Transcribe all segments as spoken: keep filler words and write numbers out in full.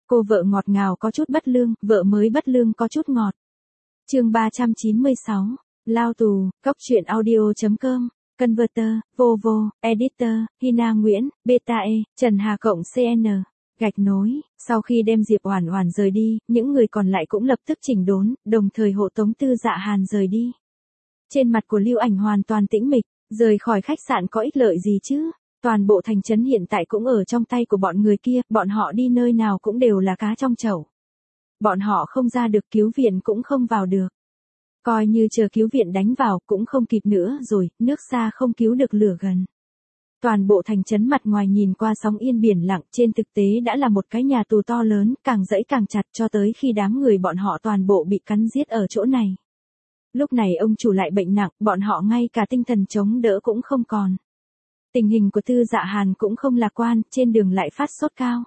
Cô vợ ngọt ngào có chút bất lương, vợ mới bất lương có chút ngọt. Chương ba trăm chín mươi sáu, lao tù, Cóc truyện audio chấm com, Converter, Vovo, Editor, Hina Nguyễn, Beta E, Trần Hà cộng xê en, gạch nối. Sau khi đem Diệp Oản Oản rời đi, những người còn lại cũng lập tức chỉnh đốn, đồng thời hộ tống Tư Dạ Hàn rời đi. Trên mặt của Lưu Ảnh hoàn toàn tĩnh mịch, rời khỏi khách sạn có ích lợi gì chứ? Toàn bộ thành trấn hiện tại cũng ở trong tay của bọn người kia, bọn họ đi nơi nào cũng đều là cá trong chậu. Bọn họ không ra được, cứu viện cũng không vào được. Coi như chờ cứu viện đánh vào cũng không kịp nữa rồi, nước xa không cứu được lửa gần. Toàn bộ thành trấn mặt ngoài nhìn qua sóng yên biển lặng, trên thực tế đã là một cái nhà tù to lớn, càng dẫy càng chặt cho tới khi đám người bọn họ toàn bộ bị cắn giết ở chỗ này. Lúc này ông chủ lại bệnh nặng, bọn họ ngay cả tinh thần chống đỡ cũng không còn. Tình hình của Tư Dạ Hàn cũng không lạc quan, trên đường lại phát sốt cao.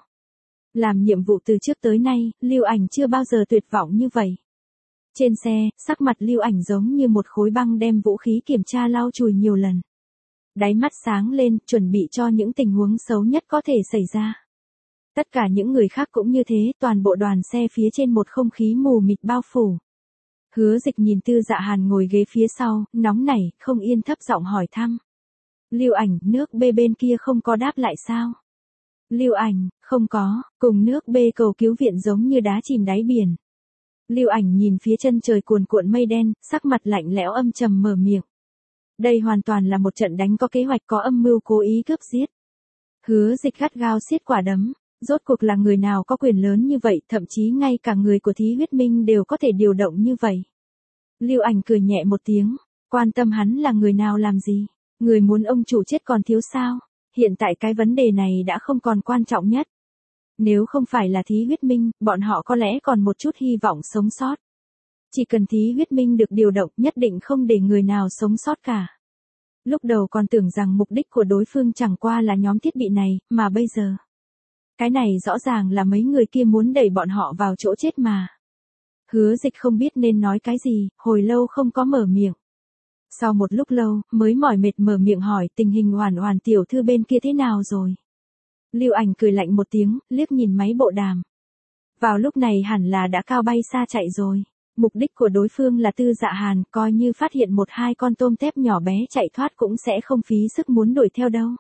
Làm nhiệm vụ từ trước tới nay, Lưu Ảnh chưa bao giờ tuyệt vọng như vậy. Trên xe, sắc mặt Lưu Ảnh giống như một khối băng đem vũ khí kiểm tra lau chùi nhiều lần. Đáy mắt sáng lên, chuẩn bị cho những tình huống xấu nhất có thể xảy ra. Tất cả những người khác cũng như thế, toàn bộ đoàn xe phía trên một không khí mù mịt bao phủ. Hứa Dịch nhìn Tư Dạ Hàn ngồi ghế phía sau, nóng nảy, không yên thấp giọng hỏi thăm. Lưu Ảnh, nước B bên kia không có đáp lại sao? Lưu Ảnh, không có, cùng nước B cầu cứu viện giống như đá chìm đáy biển. Lưu Ảnh nhìn phía chân trời cuồn cuộn mây đen, sắc mặt lạnh lẽo âm trầm mở miệng. Đây hoàn toàn là một trận đánh có kế hoạch, có âm mưu cố ý cướp giết. Hứa Dịch gắt gao siết quả đấm, rốt cuộc là người nào có quyền lớn như vậy, thậm chí ngay cả người của Thí Huyết Minh đều có thể điều động như vậy. Lưu Ảnh cười nhẹ một tiếng, quan tâm hắn là người nào làm gì, người muốn ông chủ chết còn thiếu sao, hiện tại cái vấn đề này đã không còn quan trọng nhất. Nếu không phải là Thí Huyết Minh, bọn họ có lẽ còn một chút hy vọng sống sót. Chỉ cần Thí Huyết Minh được điều động, nhất định không để người nào sống sót cả. Lúc đầu còn tưởng rằng mục đích của đối phương chẳng qua là nhóm thiết bị này, mà bây giờ. Cái này rõ ràng là mấy người kia muốn đẩy bọn họ vào chỗ chết mà. Hứa Dịch không biết nên nói cái gì, hồi lâu không có mở miệng. Sau một lúc lâu, mới mỏi mệt mở miệng hỏi tình hình Oản Oản tiểu thư bên kia thế nào rồi. Lưu Ảnh cười lạnh một tiếng, liếc nhìn máy bộ đàm. Vào lúc này hẳn là đã cao bay xa chạy rồi. Mục đích của đối phương là Tư Dạ Hàn, coi như phát hiện một hai con tôm tép nhỏ bé chạy thoát cũng sẽ không phí sức muốn đuổi theo đâu.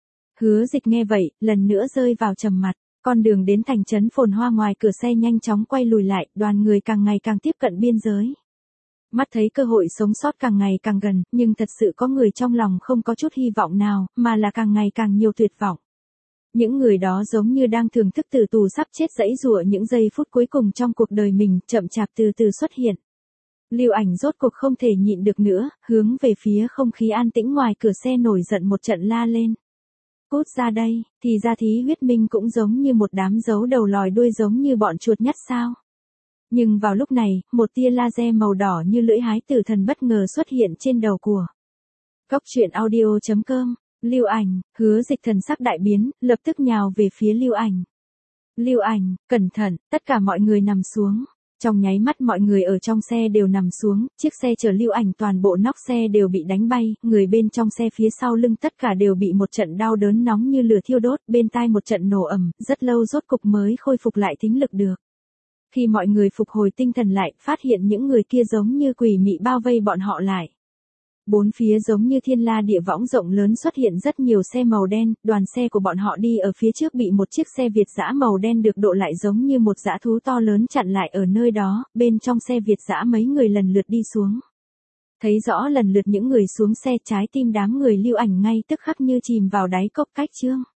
Hứa Dịch nghe vậy, lần nữa rơi vào trầm mặt. Con đường đến thành trấn phồn hoa ngoài cửa xe nhanh chóng quay lùi lại, đoàn người càng ngày càng tiếp cận biên giới. Mắt thấy cơ hội sống sót càng ngày càng gần, nhưng thật sự có người trong lòng không có chút hy vọng nào, mà là càng ngày càng nhiều tuyệt vọng. Những người đó giống như đang thưởng thức tử tù sắp chết giãy giụa những giây phút cuối cùng trong cuộc đời mình, chậm chạp từ từ xuất hiện. Lưu Ảnh rốt cuộc không thể nhịn được nữa, hướng về phía không khí an tĩnh ngoài cửa xe nổi giận một trận la lên. Cút ra đây, thì ra Thí Huyết Minh cũng giống như một đám giấu đầu lòi đuôi giống như bọn chuột nhắt sao. Nhưng vào lúc này, một tia laser màu đỏ như lưỡi hái tử thần bất ngờ xuất hiện trên đầu của Cóc truyện audio chấm com. Lưu Ảnh, Hứa Dịch thần sắc đại biến, lập tức nhào về phía Lưu Ảnh. Lưu Ảnh, cẩn thận, tất cả mọi người nằm xuống. Trong nháy mắt mọi người ở trong xe đều nằm xuống, chiếc xe chở Lưu Ảnh toàn bộ nóc xe đều bị đánh bay, người bên trong xe phía sau lưng tất cả đều bị một trận đau đớn nóng như lửa thiêu đốt, bên tai một trận nổ ầm, rất lâu rốt cục mới khôi phục lại thính lực được. Khi mọi người phục hồi tinh thần lại, phát hiện những người kia giống như quỷ mị bao vây bọn họ lại. Bốn phía giống như thiên la địa võng rộng lớn xuất hiện rất nhiều xe màu đen, đoàn xe của bọn họ đi ở phía trước bị một chiếc xe Việt dã màu đen được độ lại giống như một dã thú to lớn chặn lại ở nơi đó, bên trong xe Việt dã mấy người lần lượt đi xuống. Thấy rõ lần lượt những người xuống xe, trái tim đám người Lưu Ảnh ngay tức khắc như chìm vào đáy cốc cách chương.